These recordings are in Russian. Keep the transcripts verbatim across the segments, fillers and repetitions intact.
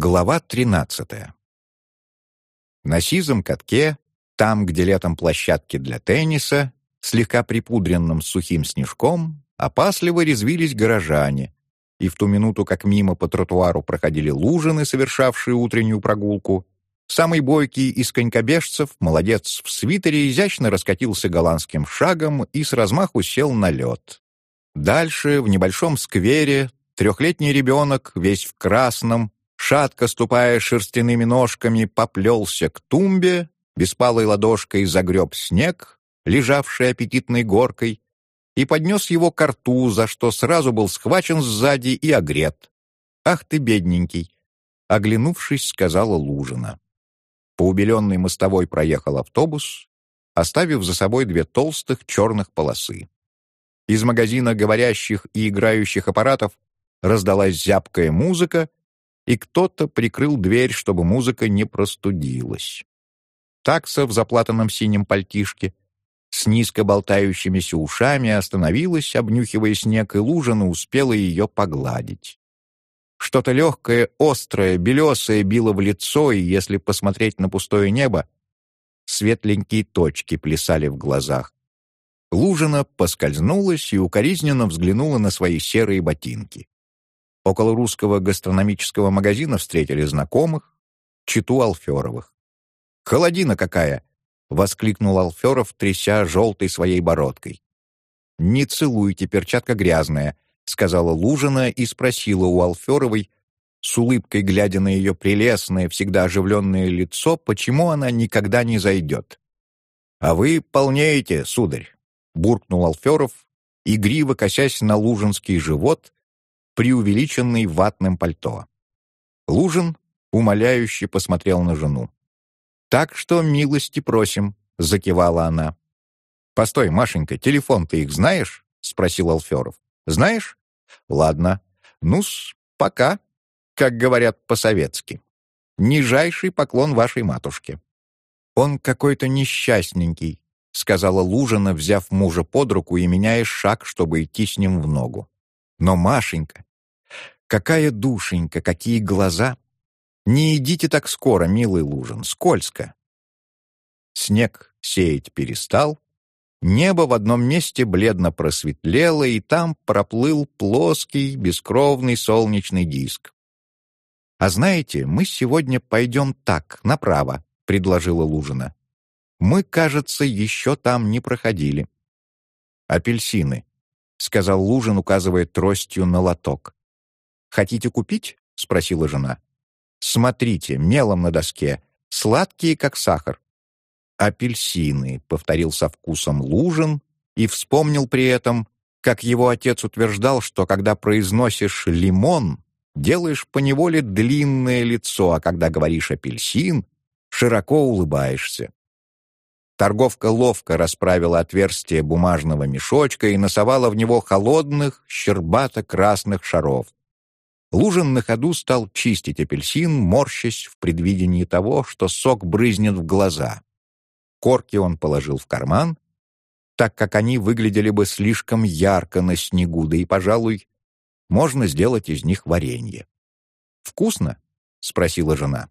Глава тринадцатая. На сизом катке, там, где летом площадки для тенниса, слегка припудренным сухим снежком, опасливо резвились горожане, и в ту минуту, как мимо по тротуару проходили лужины, совершавшие утреннюю прогулку, самый бойкий из конькобежцев, молодец в свитере, изящно раскатился голландским шагом и с размаху сел на лед. Дальше, в небольшом сквере, трехлетний ребенок, весь в красном, шатко ступая шерстяными ножками, поплелся к тумбе, беспалой ладошкой загреб снег, лежавший аппетитной горкой, и поднес его ко рту, за что сразу был схвачен сзади и огрет. «Ах ты, бедненький!» — оглянувшись, сказала Лужина. По убеленной мостовой проехал автобус, оставив за собой две толстых черных полосы. Из магазина говорящих и играющих аппаратов раздалась зябкая музыка, и кто-то прикрыл дверь, чтобы музыка не простудилась. Такса в заплатанном синем пальтишке с низко болтающимися ушами остановилась, обнюхивая снег, и Лужина успела ее погладить. Что-то легкое, острое, белесое било в лицо, и, если посмотреть на пустое небо, светленькие точки плясали в глазах. Лужина поскользнулась и укоризненно взглянула на свои серые ботинки. Около русского гастрономического магазина встретили знакомых, читу Алферовых. «Холодина какая!» — воскликнул Алферов, тряся желтой своей бородкой. «Не целуйте, перчатка грязная», — сказала Лужина и спросила у Алферовой, с улыбкой глядя на ее прелестное, всегда оживленное лицо, почему она никогда не зайдет. «А вы полнеете, сударь», — буркнул Алферов, игриво косясь на лужинский живот, преувеличенный ватным пальто. Лужин умоляюще посмотрел на жену. «Так что милости просим», — закивала она. «Постой, Машенька, телефон-то их знаешь?» — спросил Алферов. «Знаешь? Ладно. Ну-с, пока, как говорят по-советски. Нижайший поклон вашей матушке». «Он какой-то несчастненький», — сказала Лужина, взяв мужа под руку и меняя шаг, чтобы идти с ним в ногу. «Но, Машенька, какая душенька, какие глаза! Не идите так скоро, милый Лужин, скользко». Снег сеять перестал, небо в одном месте бледно просветлело, и там проплыл плоский, бескровный солнечный диск. «А знаете, мы сегодня пойдем так, направо», — предложила Лужина. «Мы, кажется, еще там не проходили». «Апельсины», — сказал Лужин, указывая тростью на лоток. «Хотите купить?» — спросила жена. «Смотрите, мелом на доске, сладкие, как сахар». «Апельсины», — повторил со вкусом Лужин и вспомнил при этом, как его отец утверждал, что когда произносишь «лимон», делаешь поневоле длинное лицо, а когда говоришь «апельсин», широко улыбаешься. Торговка ловко расправила отверстие бумажного мешочка и носовала в него холодных, щербато-красных шаров. Лужин на ходу стал чистить апельсин, морщась в предвидении того, что сок брызнет в глаза. Корки он положил в карман, так как они выглядели бы слишком ярко на снегу, да и, пожалуй, можно сделать из них варенье. «Вкусно?» — спросила жена.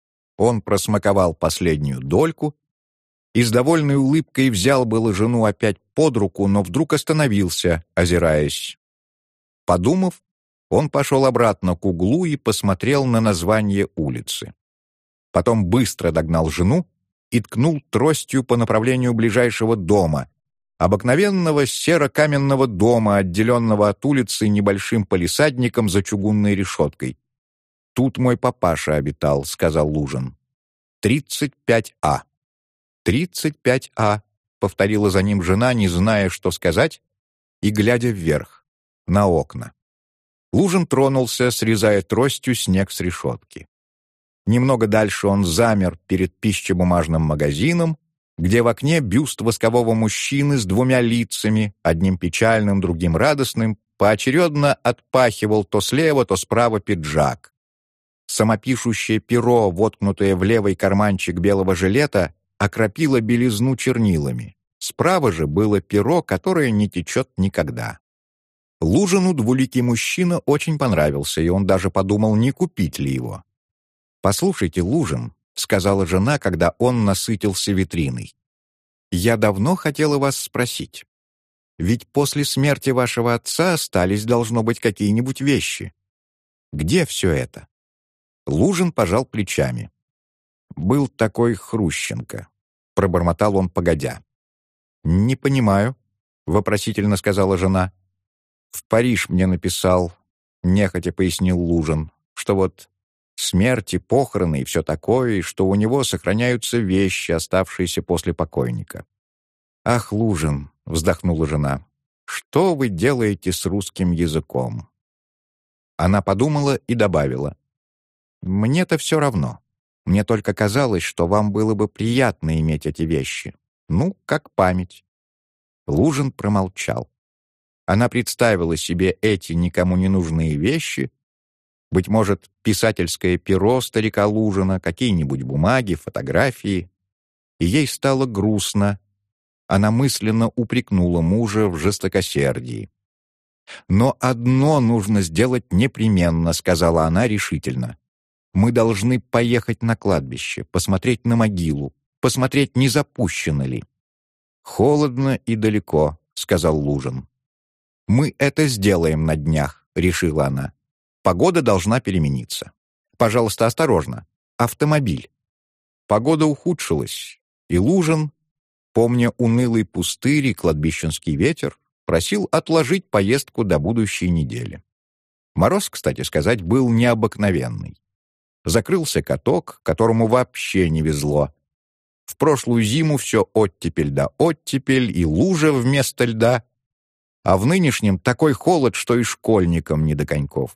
Он просмаковал последнюю дольку и с довольной улыбкой взял было жену опять под руку, но вдруг остановился, озираясь. Подумав, он пошел обратно к углу и посмотрел на название улицы. Потом быстро догнал жену и ткнул тростью по направлению ближайшего дома, обыкновенного серо-каменного дома, отделенного от улицы небольшим палисадником за чугунной решеткой. «Тут мой папаша обитал», — сказал Лужин. «Тридцать пять А». «Тридцать пять А», — повторила за ним жена, не зная, что сказать, и глядя вверх, на окна. Лужин тронулся, срезая тростью снег с решетки. Немного дальше он замер перед пищебумажным магазином, где в окне бюст воскового мужчины с двумя лицами, одним печальным, другим радостным, поочередно отпахивал то слева, то справа пиджак. Самопишущее перо, воткнутое в левый карманчик белого жилета, окропило белизну чернилами. Справа же было перо, которое не течет никогда. Лужину двуликий мужчина очень понравился, и он даже подумал, не купить ли его. «Послушайте, Лужин», — сказала жена, когда он насытился витриной, «я давно хотела вас спросить. Ведь после смерти вашего отца остались, должно быть, какие-нибудь вещи. Где все это?» Лужин пожал плечами. «Был такой Хрущенко», — пробормотал он погодя. «Не понимаю», — вопросительно сказала жена. «В Париж мне написал», — нехотя пояснил Лужин, «что вот смерти, похороны и все такое, и что у него сохраняются вещи, оставшиеся после покойника». «Ах, Лужин», — вздохнула жена, — «что вы делаете с русским языком?» Она подумала и добавила: «Мне-то все равно. Мне только казалось, что вам было бы приятно иметь эти вещи. Ну, как память». Лужин промолчал. Она представила себе эти никому не нужные вещи, быть может, писательское перо старика Лужина, какие-нибудь бумаги, фотографии, и ей стало грустно. Она мысленно упрекнула мужа в жестокосердии. «Но одно нужно сделать непременно», — сказала она решительно. «Мы должны поехать на кладбище, посмотреть на могилу, посмотреть, не запущено ли». «Холодно и далеко», — сказал Лужин. «Мы это сделаем на днях», — решила она. «Погода должна перемениться. Пожалуйста, осторожно. Автомобиль». Погода ухудшилась, и Лужин, помня унылый пустырь и кладбищенский ветер, просил отложить поездку до будущей недели. Мороз, кстати сказать, был необыкновенный. Закрылся каток, которому вообще не везло. В прошлую зиму все оттепель да оттепель и лужа вместо льда, а в нынешнем такой холод, что и школьникам не до коньков.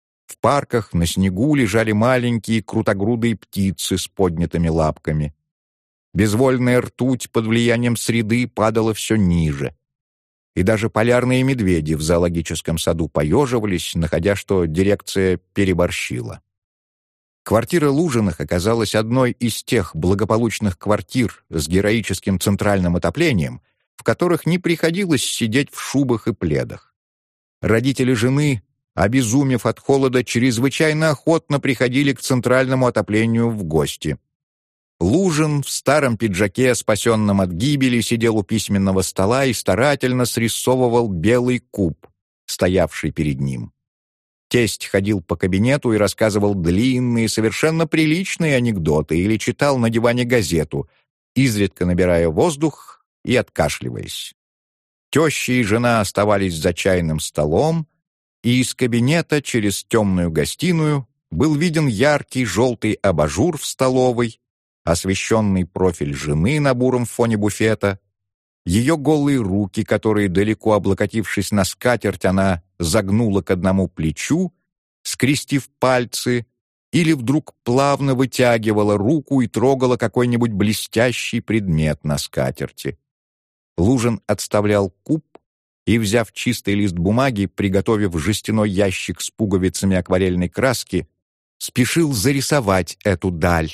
В парках на снегу лежали маленькие крутогрудые птицы с поднятыми лапками. Безвольная ртуть под влиянием среды падала все ниже. И даже полярные медведи в зоологическом саду поеживались, находя, что дирекция переборщила. Квартира Лужиных оказалась одной из тех благополучных квартир с героическим центральным отоплением, в которых не приходилось сидеть в шубах и пледах. Родители жены, обезумев от холода, чрезвычайно охотно приходили к центральному отоплению в гости. Лужин в старом пиджаке, спасенном от гибели, сидел у письменного стола и старательно срисовывал белый куб, стоявший перед ним. Тесть ходил по кабинету и рассказывал длинные, совершенно приличные анекдоты или читал на диване газету, изредка набирая воздух и откашливаясь. Теща и жена оставались за чайным столом, и из кабинета через темную гостиную был виден яркий желтый абажур в столовой, освещенный профиль жены на буром фоне буфета, ее голые руки, которые, далеко облокотившись на скатерть, она загнула к одному плечу, скрестив пальцы, или вдруг плавно вытягивала руку и трогала какой-нибудь блестящий предмет на скатерти. Лужин отставлял куб и, взяв чистый лист бумаги, приготовив жестяной ящик с пуговицами акварельной краски, спешил зарисовать эту даль.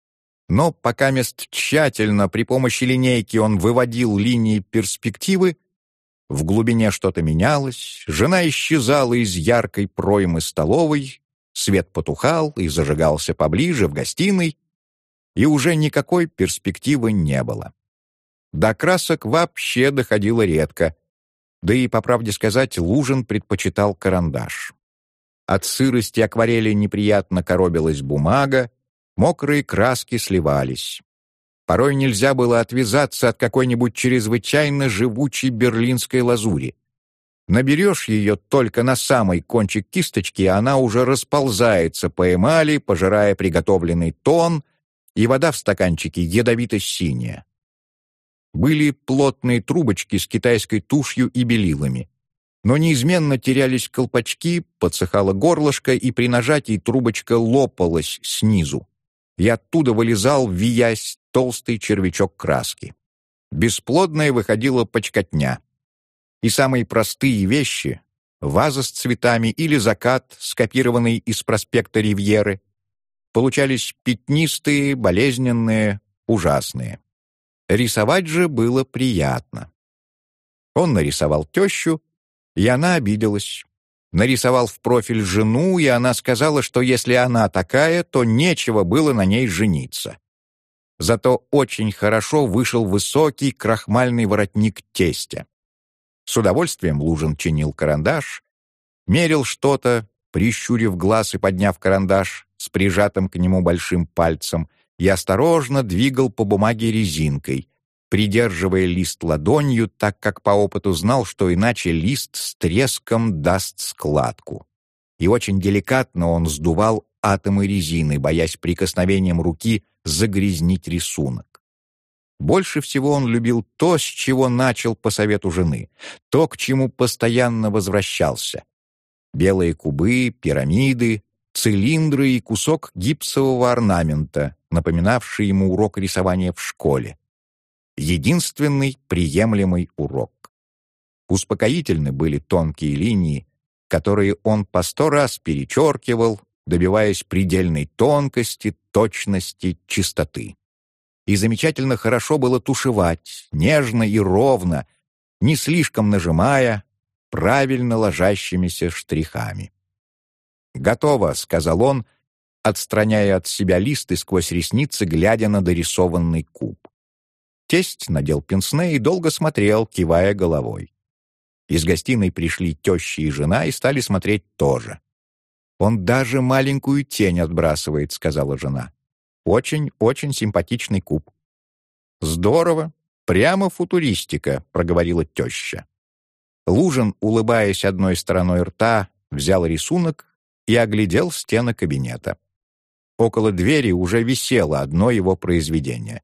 Но пока мест тщательно при помощи линейки он выводил линии перспективы, в глубине что-то менялось, жена исчезала из яркой проймы столовой, свет потухал и зажигался поближе в гостиной, и уже никакой перспективы не было. До красок вообще доходило редко, да и, по правде сказать, Лужин предпочитал карандаш. От сырости акварели неприятно коробилась бумага, мокрые краски сливались. Порой нельзя было отвязаться от какой-нибудь чрезвычайно живучей берлинской лазури. Наберешь ее только на самый кончик кисточки, а она уже расползается по эмали, пожирая приготовленный тон, и вода в стаканчике ядовито-синяя. Были плотные трубочки с китайской тушью и белилами, но неизменно терялись колпачки, подсыхало горлышко, и при нажатии трубочка лопалась снизу, и оттуда вылезал, виясь, толстый червячок краски. Бесплодная выходила почкотня. И самые простые вещи — ваза с цветами или закат, скопированный из проспекта Ривьеры — получались пятнистые, болезненные, ужасные. Рисовать же было приятно. Он нарисовал тещу, и она обиделась. Нарисовал в профиль жену, и она сказала, что если она такая, то нечего было на ней жениться. Зато очень хорошо вышел высокий крахмальный воротник тестя. С удовольствием Лужин чинил карандаш, мерил что-то, прищурив глаз и подняв карандаш с прижатым к нему большим пальцем, и осторожно двигал по бумаге резинкой, придерживая лист ладонью, так как по опыту знал, что иначе лист с треском даст складку. И очень деликатно он сдувал атомы резины, боясь прикосновением руки загрязнить рисунок. Больше всего он любил то, с чего начал по совету жены, то, к чему постоянно возвращался. Белые кубы, пирамиды, цилиндры и кусок гипсового орнамента, напоминавший ему урок рисования в школе. Единственный приемлемый урок. Успокоительны были тонкие линии, которые он по сто раз перечеркивал, добиваясь предельной тонкости, точности, чистоты. И замечательно хорошо было тушевать, нежно и ровно, не слишком нажимая, правильно ложащимися штрихами. «Готово», — сказал он, отстраняя от себя лист и сквозь ресницы, глядя на дорисованный куб. Тесть надел пенсне и долго смотрел, кивая головой. Из гостиной пришли теща и жена и стали смотреть тоже. «Он даже маленькую тень отбрасывает», — сказала жена. «Очень-очень симпатичный куб». «Здорово, прямо футуристика», — проговорила теща. Лужин, улыбаясь одной стороной рта, взял рисунок и оглядел стены кабинета. Около двери уже висело одно его произведение.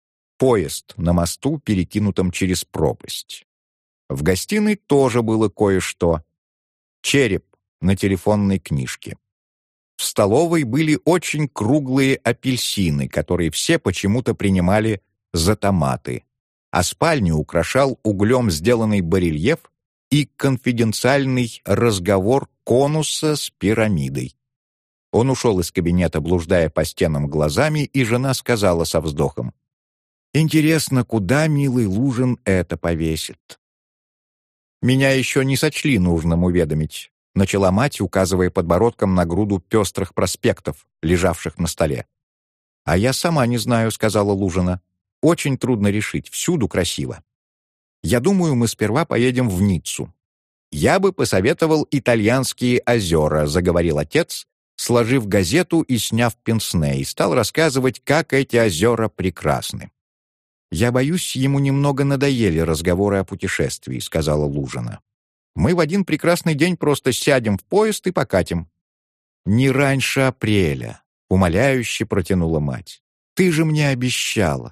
Поезд на мосту, перекинутом через пропасть. В гостиной тоже было кое-что. Череп на телефонной книжке. В столовой были очень круглые апельсины, которые все почему-то принимали за томаты, а спальню украшал углем сделанный барельеф и конфиденциальный разговор конуса с пирамидой. Он ушел из кабинета, блуждая по стенам глазами, и жена сказала со вздохом: «Интересно, куда, милый Лужин, это повесит?» «Меня еще не сочли нужным уведомить», — начала мать, указывая подбородком на груду пестрых проспектов, лежавших на столе. «А я сама не знаю», — сказала Лужина. «Очень трудно решить, всюду красиво. Я думаю, мы сперва поедем в Ниццу». «Я бы посоветовал итальянские озера», — заговорил отец, сложив газету и сняв пенсне, и стал рассказывать, как эти озера прекрасны. «Я боюсь, ему немного надоели разговоры о путешествии», — сказала Лужина. «Мы в один прекрасный день просто сядем в поезд и покатим». «Не раньше апреля», — умоляюще протянула мать. «Ты же мне обещала».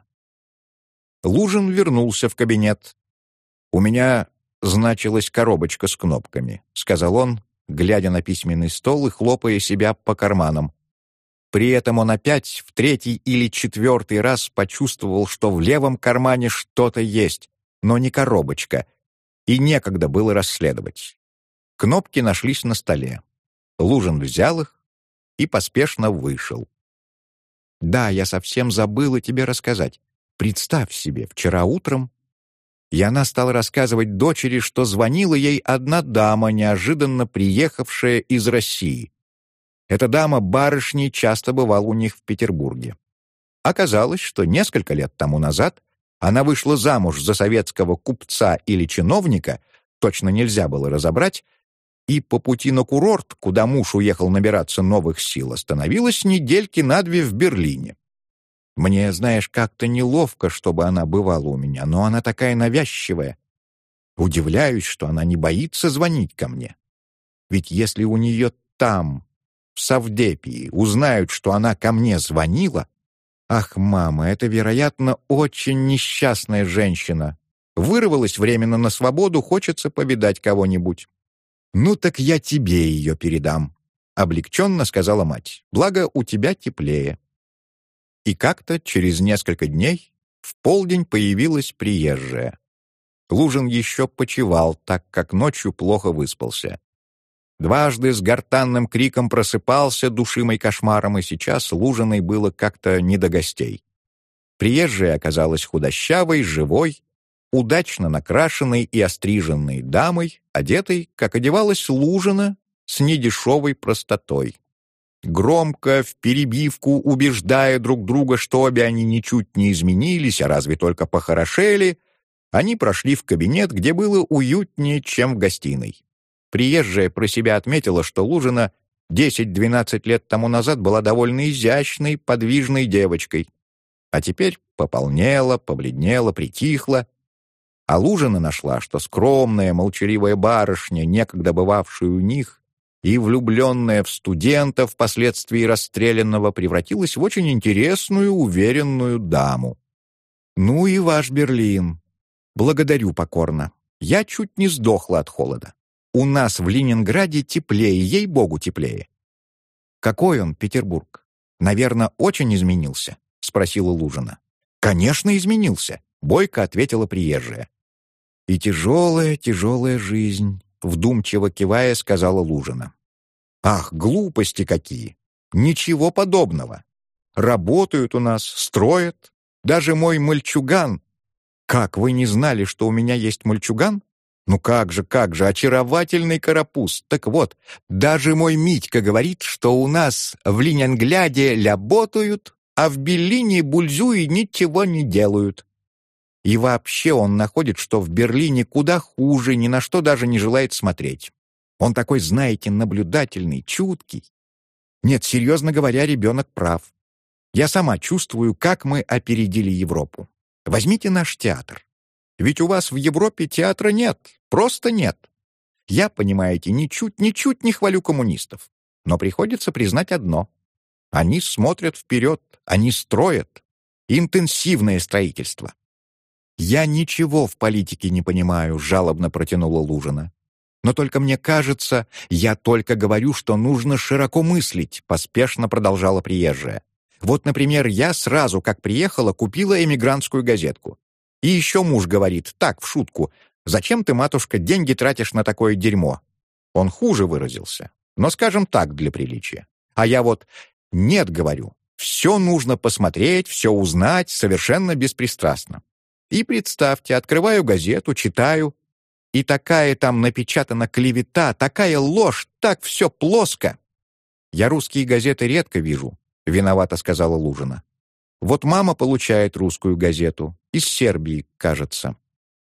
Лужин вернулся в кабинет. «У меня значилась коробочка с кнопками», — сказал он, глядя на письменный стол и хлопая себя по карманам. При этом он опять в третий или четвертый раз почувствовал, что в левом кармане что-то есть, но не коробочка, и некогда было расследовать. Кнопки нашлись на столе. Лужин взял их и поспешно вышел. «Да, я совсем забыла тебе рассказать. Представь себе, вчера утром...» И она стала рассказывать дочери, что звонила ей одна дама, неожиданно приехавшая из России. Эта дама барышней часто бывала у них в Петербурге. Оказалось, что несколько лет тому назад она вышла замуж за советского купца или чиновника, точно нельзя было разобрать, и по пути на курорт, куда муж уехал набираться новых сил, остановилась недельки на две в Берлине. Мне, знаешь, как-то неловко, чтобы она бывала у меня, но она такая навязчивая. Удивляюсь, что она не боится звонить ко мне. Ведь если у нее там, в Савдепии, узнают, что она ко мне звонила... Ах, мама, это, вероятно, очень несчастная женщина. Вырвалась временно на свободу, хочется повидать кого-нибудь. Ну так я тебе ее передам, — облегченно сказала мать. Благо, у тебя теплее. И как-то через несколько дней в полдень появилась приезжая. Лужин еще почивал, так как ночью плохо выспался. Дважды с гортанным криком просыпался, душимый кошмаром, и сейчас Лужиной было как-то не до гостей. Приезжая оказалась худощавой, живой, удачно накрашенной и остриженной дамой, одетой, как одевалась Лужина, с недешевой простотой. Громко, вперебивку, убеждая друг друга, что обе они ничуть не изменились, а разве только похорошели, они прошли в кабинет, где было уютнее, чем в гостиной. Приезжая про себя отметила, что Лужина десять-двенадцать лет тому назад была довольно изящной, подвижной девочкой, а теперь пополнела, побледнела, притихла. А Лужина нашла, что скромная, молчаливая барышня, некогда бывавшая у них, и влюбленная в студента, впоследствии расстрелянного, превратилась в очень интересную, уверенную даму. «Ну и ваш Берлин. Благодарю покорно. Я чуть не сдохла от холода. У нас в Ленинграде теплее, ей-богу, теплее». «Какой он, Петербург? Наверное, очень изменился?» — спросила Лужина. «Конечно, изменился», — бойко ответила приезжая. «И тяжелая, тяжелая жизнь», — вдумчиво кивая, сказала Лужина. «Ах, глупости какие! Ничего подобного. Работают у нас, строят. Даже мой мальчуган...» «Как, вы не знали, что у меня есть мальчуган? Ну как же, как же, очаровательный карапуз. Так вот, даже мой Митька говорит, что у нас в Ленинграде работают, а в Берлине бульзуи ничего не делают. И вообще он находит, что в Берлине куда хуже, ни на что даже не желает смотреть. Он такой, знаете, наблюдательный, чуткий. Нет, серьезно говоря, ребенок прав. Я сама чувствую, как мы опередили Европу. Возьмите наш театр. Ведь у вас в Европе театра нет, просто нет. Я, понимаете, ничуть, ничуть не хвалю коммунистов. Но приходится признать одно. Они смотрят вперед, они строят. Интенсивное строительство. «Я ничего в политике не понимаю», — жалобно протянула Лужина. «Но только мне кажется, я только говорю, что нужно широко мыслить», — поспешно продолжала приезжая. «Вот, например, я сразу, как приехала, купила эмигрантскую газетку. И еще муж говорит, так, в шутку, зачем ты, матушка, деньги тратишь на такое дерьмо?» Он хуже выразился, но, скажем так, для приличия. А я вот, нет, говорю, все нужно посмотреть, все узнать, совершенно беспристрастно. И представьте, открываю газету, читаю, и такая там напечатана клевета, такая ложь, так все плоско. «Я русские газеты редко вижу», — виновато сказала Лужина. «Вот мама получает русскую газету, из Сербии, кажется».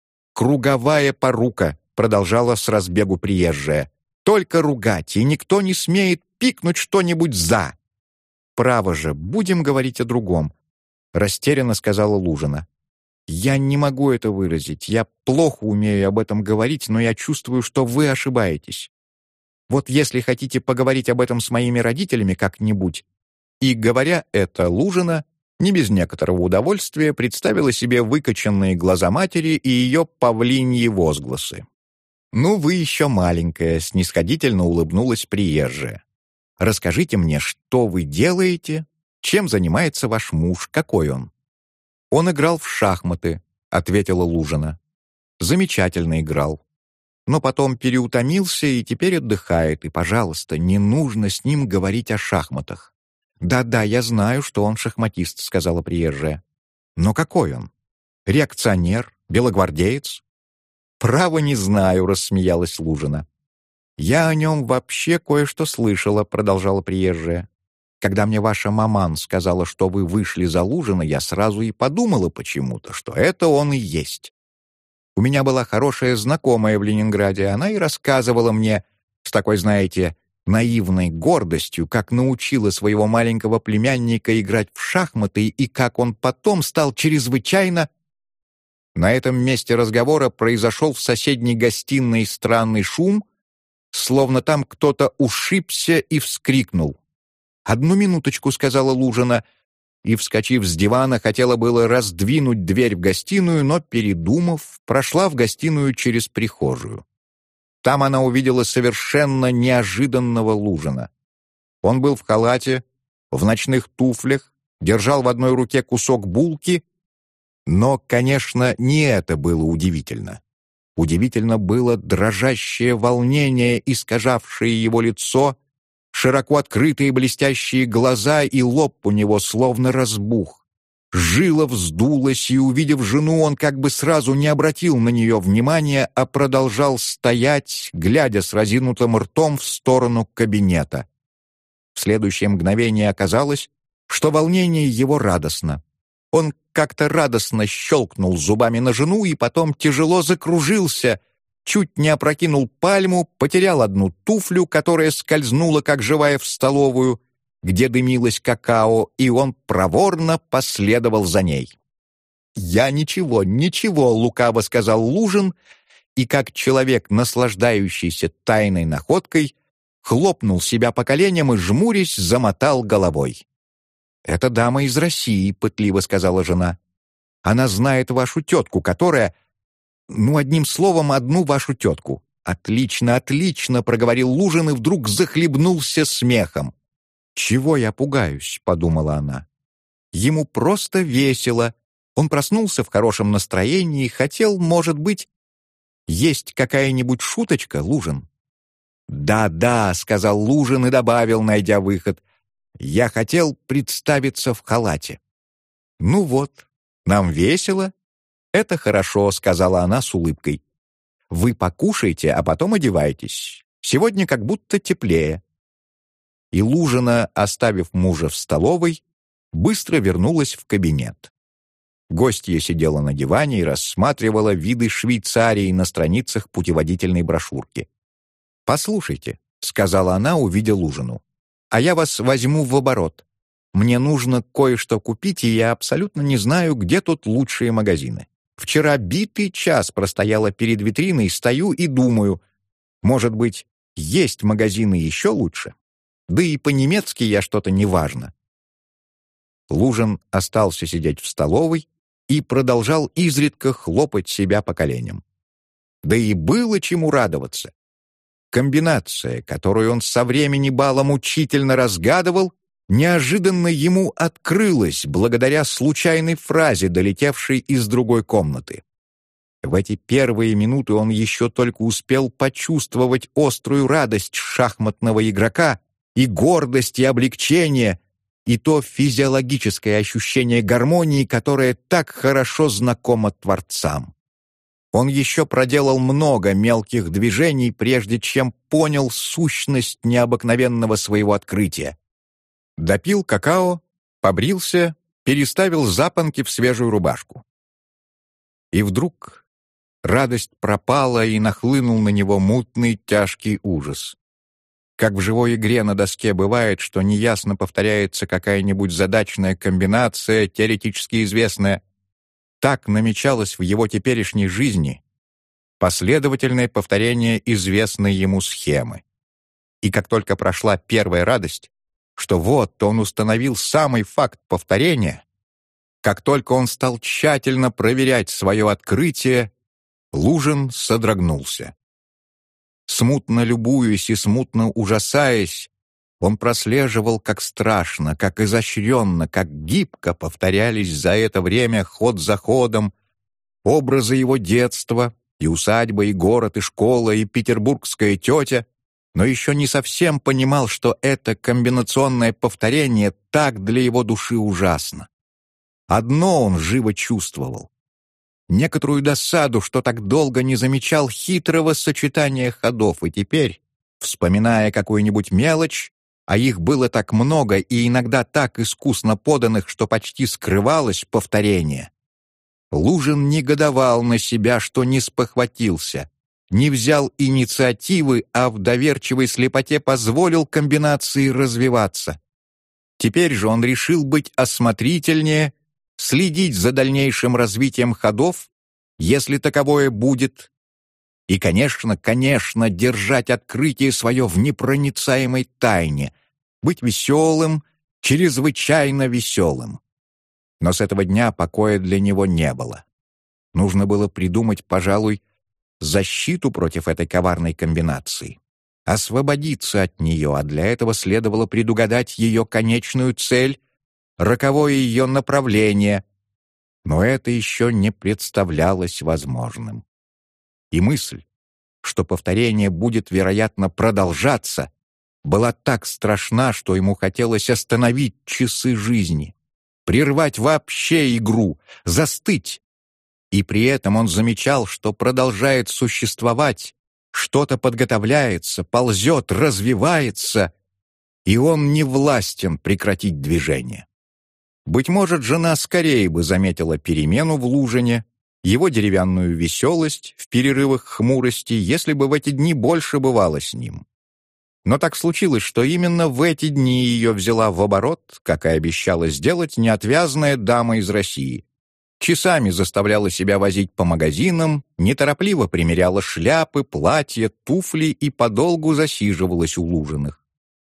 «Круговая порука», — продолжала с разбегу приезжая. «Только ругать, и никто не смеет пикнуть что-нибудь «за». «Право же, будем говорить о другом», — растерянно сказала Лужина. «Я не могу это выразить, я плохо умею об этом говорить, но я чувствую, что вы ошибаетесь. Вот если хотите поговорить об этом с моими родителями как-нибудь». И, говоря это, Лужина не без некоторого удовольствия представила себе выкоченные глаза матери и ее павлиньи возгласы. «Ну, вы еще маленькая», — снисходительно улыбнулась приезжая. «Расскажите мне, что вы делаете, чем занимается ваш муж, какой он?» «Он играл в шахматы», — ответила Лужина. «Замечательно играл. Но потом переутомился и теперь отдыхает, и, пожалуйста, не нужно с ним говорить о шахматах». «Да-да, я знаю, что он шахматист», — сказала приезжая. «Но какой он? Реакционер? Белогвардеец?» «Право не знаю», — рассмеялась Лужина. «Я о нем вообще кое-что слышала», — продолжала приезжая. «Когда мне ваша маман сказала, что вы вышли за Лужина, я сразу и подумала почему-то, что это он и есть. У меня была хорошая знакомая в Ленинграде, она и рассказывала мне с такой, знаете, наивной гордостью, как научила своего маленького племянника играть в шахматы и как он потом стал чрезвычайно...» На этом месте разговора произошел в соседней гостиной странный шум, словно там кто-то ушибся и вскрикнул. «Одну минуточку», — сказала Лужина, и, вскочив с дивана, хотела было раздвинуть дверь в гостиную, но, передумав, прошла в гостиную через прихожую. Там она увидела совершенно неожиданного Лужина. Он был в халате, в ночных туфлях, держал в одной руке кусок булки, но, конечно, не это было удивительно. Удивительно было дрожащее волнение, искажавшее его лицо, широко открытые блестящие глаза, и лоб у него словно разбух. Жила вздулась, и, увидев жену, он как бы сразу не обратил на нее внимания, а продолжал стоять, глядя с разинутым ртом в сторону кабинета. В следующее мгновение оказалось, что волнение его радостно. Он как-то радостно щелкнул зубами на жену и потом тяжело закружился, чуть не опрокинул пальму, потерял одну туфлю, которая скользнула, как живая, в столовую, где дымилось какао, и он проворно последовал за ней. «Я ничего, ничего», — лукаво сказал Лужин, и, как человек, наслаждающийся тайной находкой, хлопнул себя по коленям и, жмурясь, замотал головой. «Это дама из России», — пытливо сказала жена. «Она знает вашу тетку, которая... Ну, одним словом, одну вашу тетку». «Отлично, отлично», — проговорил Лужин и вдруг захлебнулся смехом. «Чего я пугаюсь?» — подумала она. Ему просто весело. Он проснулся в хорошем настроении и хотел, может быть, есть какая-нибудь шуточка, Лужин? «Да-да», — сказал Лужин и добавил, найдя выход, «я хотел представиться в халате». «Ну вот, нам весело». «Это хорошо», — сказала она с улыбкой. «Вы покушайте, а потом одевайтесь. Сегодня как будто теплее». И Лужина, оставив мужа в столовой, быстро вернулась в кабинет. Гостья сидела на диване и рассматривала виды Швейцарии на страницах путеводительной брошюрки. «Послушайте», — сказала она, увидя Лужину, «а я вас возьму в оборот. Мне нужно кое-что купить, и я абсолютно не знаю, где тут лучшие магазины. Вчера битый час простояла перед витриной, стою и думаю, может быть, есть магазины еще лучше? Да и по-немецки я что-то неважно». Лужин остался сидеть в столовой и продолжал изредка хлопать себя по коленям. Да и было чему радоваться. Комбинация, которую он со времени бала мучительно разгадывал, неожиданно ему открылась благодаря случайной фразе, долетевшей из другой комнаты. В эти первые минуты он еще только успел почувствовать острую радость шахматного игрока и гордость и облегчение, и то физиологическое ощущение гармонии, которое так хорошо знакомо творцам. Он еще проделал много мелких движений, прежде чем понял сущность необыкновенного своего открытия. Допил какао, побрился, переставил запонки в свежую рубашку. И вдруг радость пропала, и нахлынул на него мутный тяжкий ужас. Как в живой игре на доске бывает, что неясно повторяется какая-нибудь задачная комбинация, теоретически известная, так намечалось в его теперешней жизни последовательное повторение известной ему схемы. И как только прошла первая радость, что вот он установил самый факт повторения, как только он стал тщательно проверять свое открытие, Лужин содрогнулся. Смутно любуясь и смутно ужасаясь, он прослеживал, как страшно, как изощренно, как гибко повторялись за это время ход за ходом образы его детства, и усадьба, и город, и школа, и петербургская тетя, но еще не совсем понимал, что это комбинационное повторение так для его души ужасно. Одно он живо чувствовал: некоторую досаду, что так долго не замечал хитрого сочетания ходов, и теперь, вспоминая какую-нибудь мелочь, а их было так много и иногда так искусно поданных, что почти скрывалось повторение, Лужин негодовал на себя, что не спохватился, не взял инициативы, а в доверчивой слепоте позволил комбинации развиваться. Теперь же он решил быть осмотрительнее, следить за дальнейшим развитием ходов, если таковое будет, и, конечно, конечно, держать открытие свое в непроницаемой тайне, быть веселым, чрезвычайно веселым. Но с этого дня покоя для него не было. Нужно было придумать, пожалуй, защиту против этой коварной комбинации, освободиться от нее, а для этого следовало предугадать ее конечную цель, роковое ее направление, но это еще не представлялось возможным. И мысль, что повторение будет, вероятно, продолжаться, была так страшна, что ему хотелось остановить часы жизни, прервать вообще игру, застыть. И при этом он замечал, что продолжает существовать, что-то подготовляется, ползет, развивается, и он не властен прекратить движение. Быть может, жена скорее бы заметила перемену в Лужине, его деревянную веселость в перерывах хмурости, если бы в эти дни больше бывало с ним. Но так случилось, что именно в эти дни ее взяла в оборот, как и обещала сделать, неотвязная дама из России. Часами заставляла себя возить по магазинам, неторопливо примеряла шляпы, платья, туфли и подолгу засиживалась у Лужиных.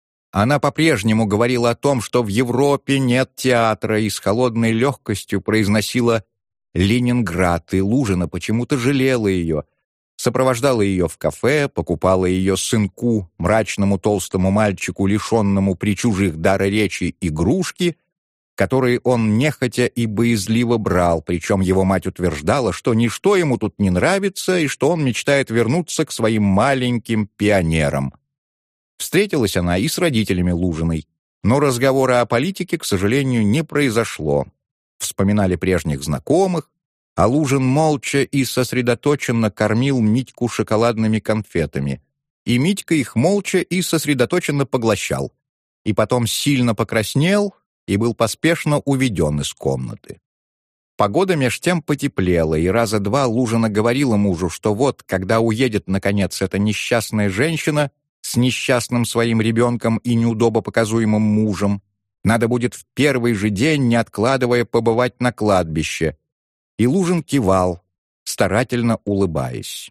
Она по-прежнему говорила о том, что в Европе нет театра, и с холодной легкостью произносила «Ленинград», и Лужина почему-то жалела ее, сопровождала ее в кафе, покупала ее сынку, мрачному толстому мальчику, лишенному при чужих дара речи, игрушки, которые он нехотя и боязливо брал, причем его мать утверждала, что ничто ему тут не нравится и что он мечтает вернуться к своим маленьким пионерам. Встретилась она и с родителями Лужиной, но разговора о политике, к сожалению, не произошло. Вспоминали прежних знакомых, а Лужин молча и сосредоточенно кормил Митьку шоколадными конфетами, и Митька их молча и сосредоточенно поглощал, и потом сильно покраснел и был поспешно уведен из комнаты. Погода меж тем потеплела, и раза два Лужина говорила мужу, что вот, когда уедет, наконец, эта несчастная женщина с несчастным своим ребенком и неудобопоказуемым мужем, надо будет в первый же день, не откладывая, побывать на кладбище. И Лужин кивал, старательно улыбаясь.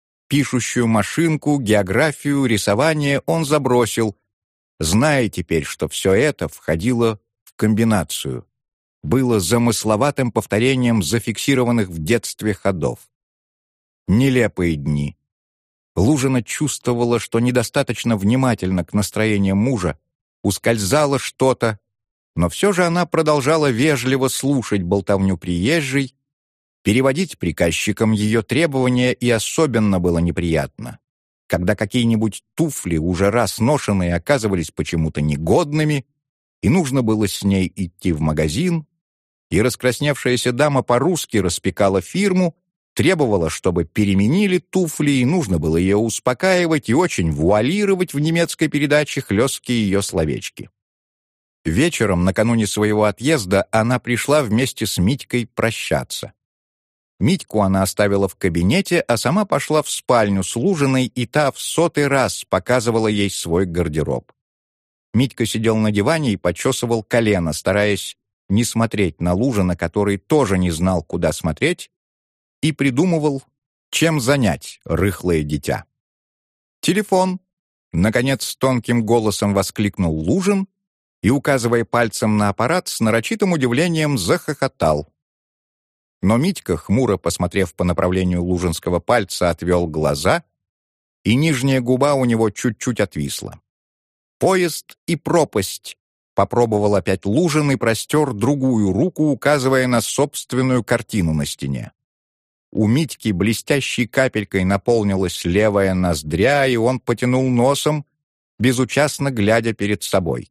Пишущую машинку, географию, рисование он забросил, зная теперь, что все это входило в комбинацию, было замысловатым повторением зафиксированных в детстве ходов. Нелепые дни. Лужина чувствовала, что недостаточно внимательно к настроениям мужа, ускользало что-то, но все же она продолжала вежливо слушать болтовню приезжей, переводить приказчикам ее требования, и особенно было неприятно, когда какие-нибудь туфли, уже раз ношенные, оказывались почему-то негодными, и нужно было с ней идти в магазин, и раскрасневшаяся дама по-русски распекала фирму, требовала, чтобы переменили туфли, и нужно было ее успокаивать и очень вуалировать в немецкой передаче хлесткие ее словечки. Вечером, накануне своего отъезда, она пришла вместе с Митькой прощаться. Митьку она оставила в кабинете, а сама пошла в спальню с Лужиной, и та в сотый раз показывала ей свой гардероб. Митька сидел на диване и почесывал колено, стараясь не смотреть на Лужина, который тоже не знал, куда смотреть, и придумывал, чем занять рыхлое дитя. «Телефон!» — наконец тонким голосом воскликнул Лужин и, указывая пальцем на аппарат, с нарочитым удивлением захохотал. Но Митька, хмуро посмотрев по направлению лужинского пальца, отвел глаза, и нижняя губа у него чуть-чуть отвисла. «Поезд и пропасть!» — попробовал опять Лужин и простер другую руку, указывая на собственную картину на стене. У Митьки блестящей капелькой наполнилась левая ноздря, и он потянул носом, безучастно глядя перед собой.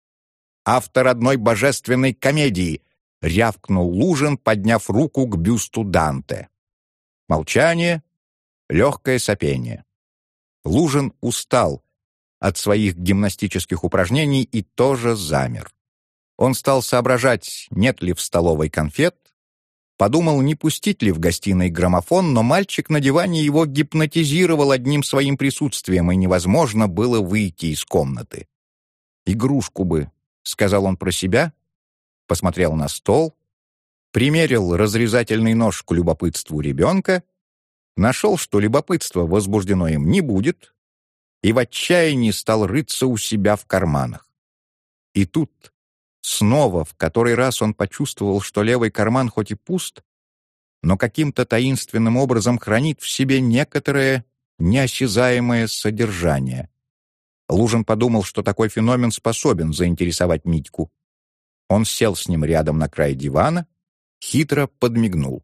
«Автор одной божественной комедии!» — рявкнул Лужин, подняв руку к бюсту Данте. Молчание, легкое сопение. Лужин устал от своих гимнастических упражнений и тоже замер. Он стал соображать, нет ли в столовой конфет, подумал, не пустить ли в гостиной граммофон, но мальчик на диване его гипнотизировал одним своим присутствием, и невозможно было выйти из комнаты. «Игрушку бы», — сказал он про себя, посмотрел на стол, примерил разрезательный нож к любопытству ребенка, нашел, что любопытство возбуждено им не будет, и в отчаянии стал рыться у себя в карманах. И тут снова, в который раз он почувствовал, что левый карман хоть и пуст, но каким-то таинственным образом хранит в себе некоторое неосязаемое содержание. Лужин подумал, что такой феномен способен заинтересовать Митьку. Он сел с ним рядом на край дивана, хитро подмигнул.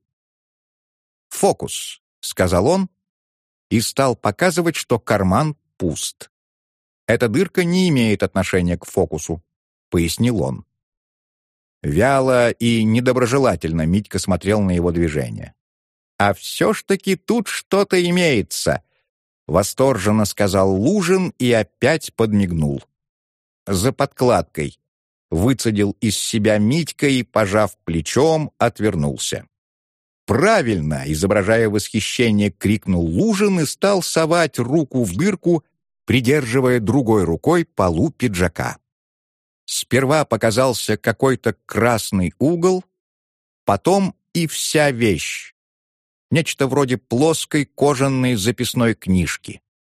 «Фокус», — сказал он, и стал показывать, что карман пуст. «Эта дырка не имеет отношения к фокусу», — пояснил он. Вяло и недоброжелательно Митька смотрел на его движение. «А все ж таки тут что-то имеется», — восторженно сказал Лужин и опять подмигнул. «За подкладкой», — выцедил из себя Митька и, пожав плечом, отвернулся. «Правильно!» — изображая восхищение, крикнул Лужин и стал совать руку в дырку, придерживая другой рукой полу пиджака. Сперва показался какой-то красный угол, потом и вся вещь. Нечто вроде плоской кожаной записной книжки.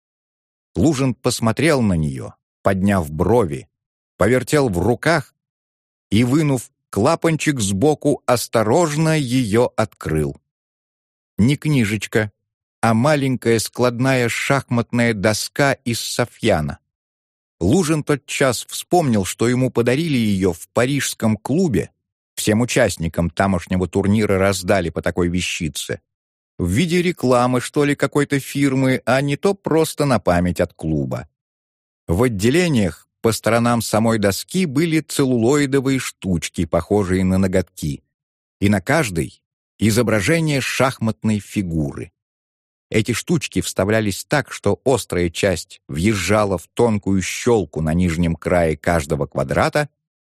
Лужин посмотрел на нее, подняв брови, повертел в руках и, вынув клапанчик сбоку, осторожно ее открыл. Не книжечка, а маленькая складная шахматная доска из софьяна. Лужин тотчас вспомнил, что ему подарили ее в парижском клубе, всем участникам тамошнего турнира раздали по такой вещице, в виде рекламы, что ли, какой-то фирмы, а не то просто на память от клуба. В отделениях по сторонам самой доски были целлулоидовые штучки, похожие на ноготки, и на каждой изображение шахматной фигуры. Эти штучки вставлялись так, что острая часть въезжала в тонкую щелку на нижнем крае каждого квадрата,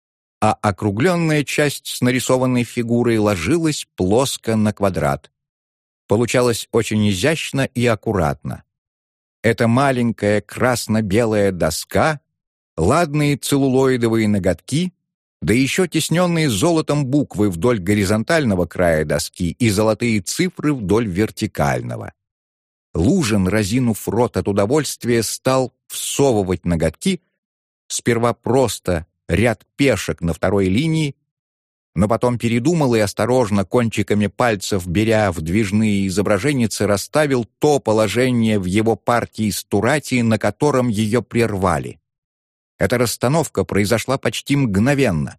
а округленная часть с нарисованной фигурой ложилась плоско на квадрат. Получалось очень изящно и аккуратно. Эта маленькая красно-белая доска, ладные целлулоидовые ноготки, да еще тесненные золотом буквы вдоль горизонтального края доски и золотые цифры вдоль вертикального. Лужин, разинув рот от удовольствия, стал всовывать ноготки, сперва просто ряд пешек на второй линии, но потом передумал и осторожно кончиками пальцев, беря вдвижные изображенницы, расставил то положение в его партии Стурати, на котором ее прервали. Эта расстановка произошла почти мгновенно,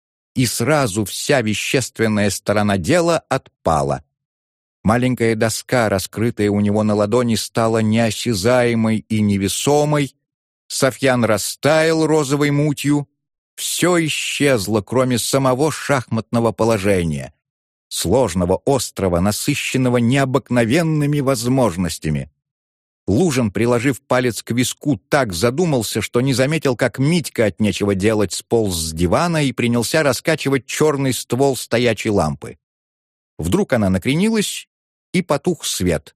и сразу вся вещественная сторона дела отпала. Маленькая доска, раскрытая у него на ладони, стала неосязаемой и невесомой, софьян растаял розовой мутью, все исчезло, кроме самого шахматного положения, сложного, острого, насыщенного необыкновенными возможностями. Лужин, приложив палец к виску, так задумался, что не заметил, как Митька от нечего делать сполз с дивана и принялся раскачивать черный ствол стоячей лампы. Вдруг она накренилась, и потух свет.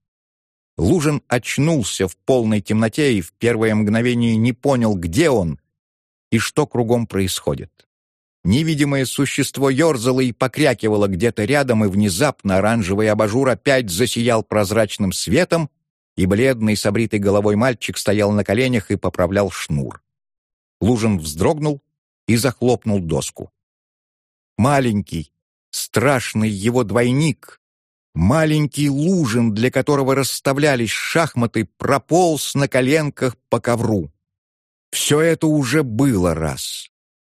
Лужин очнулся в полной темноте и в первое мгновение не понял, где он и что кругом происходит. Невидимое существо ерзало и покрякивало где-то рядом, и внезапно оранжевый абажур опять засиял прозрачным светом, и бледный с обритой головой мальчик стоял на коленях и поправлял шнур. Лужин вздрогнул и захлопнул доску. Маленький, страшный его двойник, маленький Лужин, для которого расставлялись шахматы, прополз на коленках по ковру. Все это уже было раз.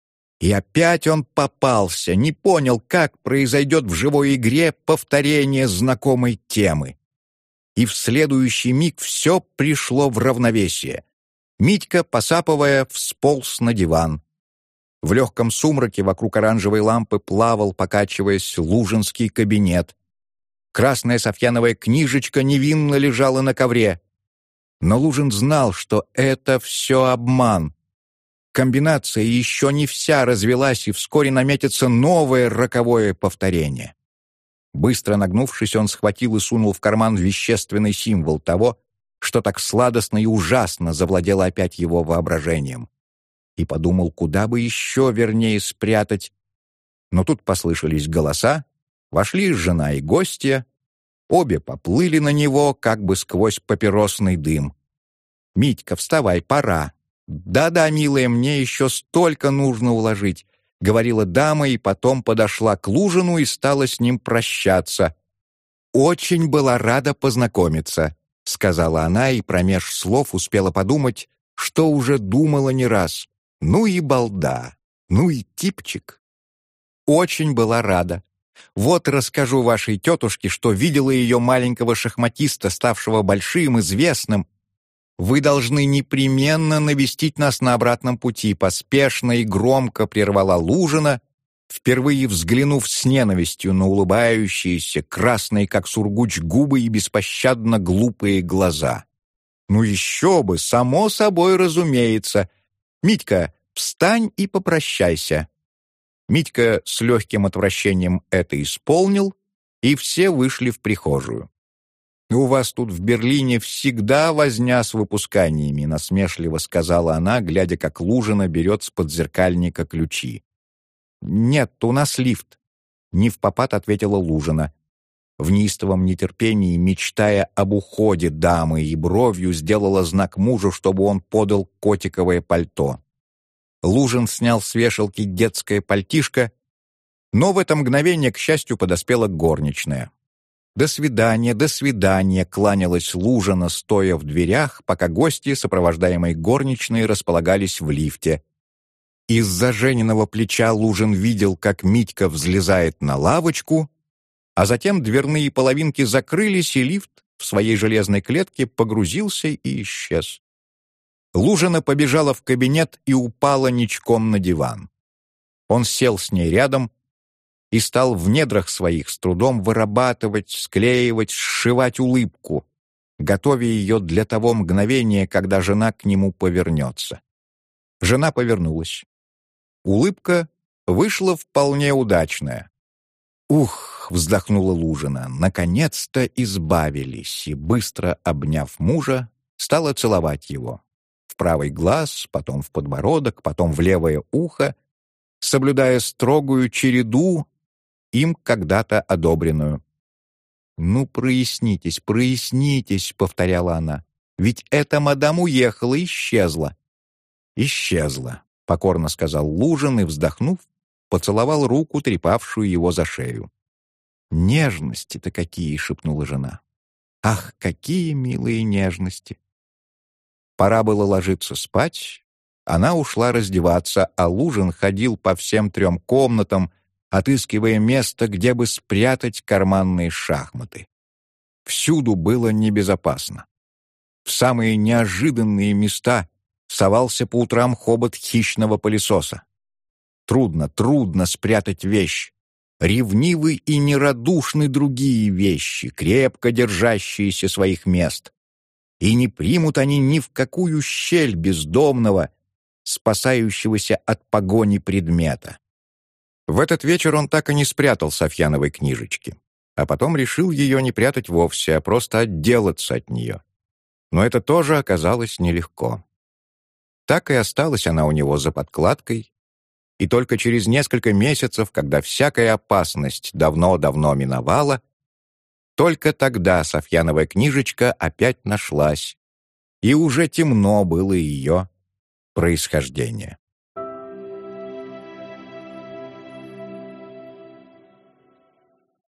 И опять он попался, не понял, как произойдет в живой игре повторение знакомой темы. И в следующий миг все пришло в равновесие. Митька, посапывая, всполз на диван. В легком сумраке вокруг оранжевой лампы плавал, покачиваясь, лужинский кабинет. Красная софьяновая книжечка невинно лежала на ковре. Но Лужин знал, что это все обман. Комбинация еще не вся развелась, и вскоре наметится новое роковое повторение. Быстро нагнувшись, он схватил и сунул в карман вещественный символ того, что так сладостно и ужасно завладело опять его воображением. И подумал, куда бы еще вернее спрятать. Но тут послышались голоса, вошли жена и гостья, обе поплыли на него, как бы сквозь папиросный дым. «Митька, вставай, пора». «Да-да, милая, мне еще столько нужно уложить», — говорила дама, и потом подошла к Лужину и стала с ним прощаться. «Очень была рада познакомиться», — сказала она, и промеж слов успела подумать, что уже думала не раз. «Ну и балда, ну и типчик». «Очень была рада. Вот расскажу вашей тетушке, что видела ее маленького шахматиста, ставшего большим, известным. Вы должны непременно навестить нас на обратном пути», — поспешно и громко прервала Лужина впервые взглянув с ненавистью на улыбающиеся, красные, как сургуч, губы и беспощадно глупые глаза. «Ну еще бы, само собой разумеется. Митька, встань и попрощайся». Митька с легким отвращением это исполнил, и все вышли в прихожую. «У вас тут в Берлине всегда возня с выпусканиями», — насмешливо сказала она, глядя, как Лужина берет с подзеркальника ключи. «Нет, у нас лифт», — невпопад ответила Лужина. В неистовом нетерпении, мечтая об уходе дамы и бровью, сделала знак мужу, чтобы он подал котиковое пальто. Лужин снял с вешалки детское пальтишко, но в это мгновение, к счастью, подоспела горничная. «До свидания, до свидания», — кланялась Лужина, стоя в дверях, пока гости, сопровождаемые горничной, располагались в лифте. Из-за Жениного плеча Лужин видел, как Митька взлезает на лавочку, а затем дверные половинки закрылись, и лифт в своей железной клетке погрузился и исчез. Лужина побежала в кабинет и упала ничком на диван. Он сел с ней рядом и стал в недрах своих с трудом вырабатывать, склеивать, сшивать улыбку, готовя ее для того мгновения, когда жена к нему повернется. Жена повернулась. Улыбка вышла вполне удачная. «Ух!» — вздохнула Лужина. Наконец-то избавились, и, быстро обняв мужа, стала целовать его. В правый глаз, потом в подбородок, потом в левое ухо, соблюдая строгую череду, им когда-то одобренную. «Ну, прояснитесь, прояснитесь», — повторяла она. «Ведь эта мадам уехала, исчезла». «Исчезла», — покорно сказал Лужин и, вздохнув, поцеловал руку, трепавшую его за шею. «Нежности-то какие!» — шепнула жена. «Ах, какие милые нежности!» Пора было ложиться спать. Она ушла раздеваться, а Лужин ходил по всем трем комнатам, отыскивая место, где бы спрятать карманные шахматы. Всюду было небезопасно. В самые неожиданные места совался по утрам хобот хищного пылесоса. Трудно, трудно спрятать вещь. Ревнивы и нерадушны другие вещи, крепко держащиеся своих мест. И не примут они ни в какую щель бездомного, спасающегося от погони предмета. В этот вечер он так и не спрятал Софьяновой книжечки, а потом решил ее не прятать вовсе, а просто отделаться от нее. Но это тоже оказалось нелегко. Так и осталась она у него за подкладкой, и только через несколько месяцев, когда всякая опасность давно-давно миновала, только тогда Софьяновая книжечка опять нашлась, и уже темно было ее происхождение.